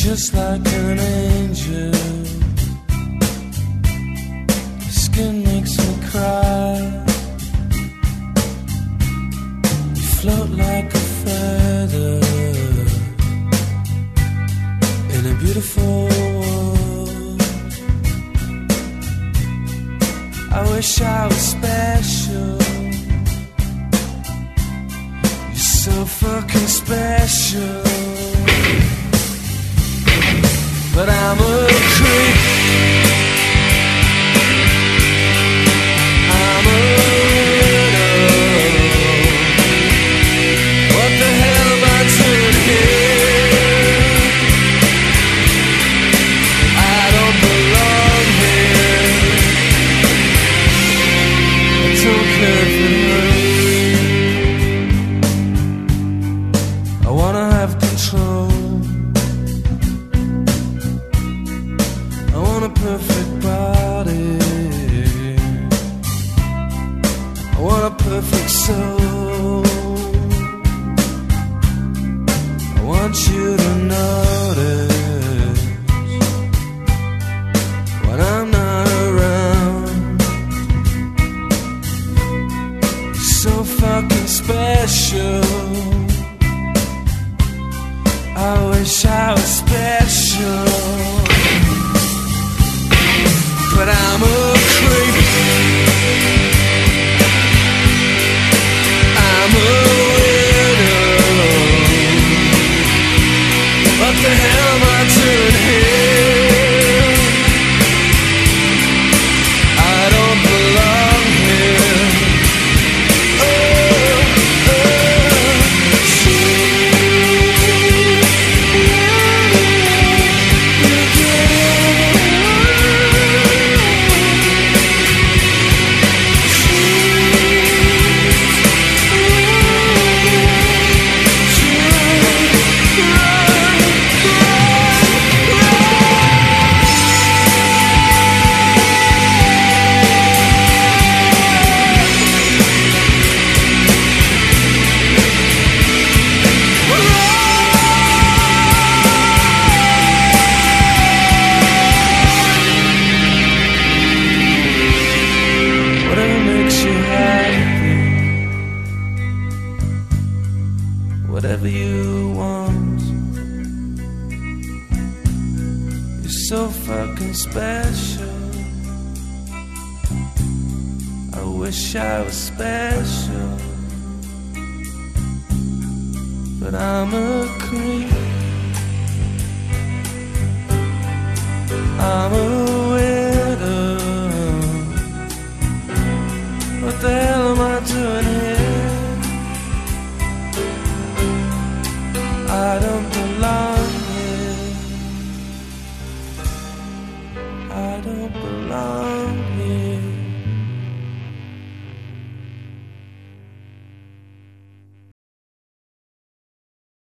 just like an angel. Your skin makes me cry. You float like a feather in a beautiful world. I wish I was special. You're so fucking special. But I'm a creep. I'm a widow. What the hell am I doing here? I don't belong here. I don't care if it hurts. I wanna have control. I want a perfect body. I want a perfect soul. I want you to notice when I'm not around. You're so fucking special. I wish I was special. But I'm a creep. I'm a widow. What the hell am I doing here? I don't belong here. Whatever you want. You're so fucking special. I wish I was special. But I'm a creep. I'm a widow. What the hell am I doing here? I don't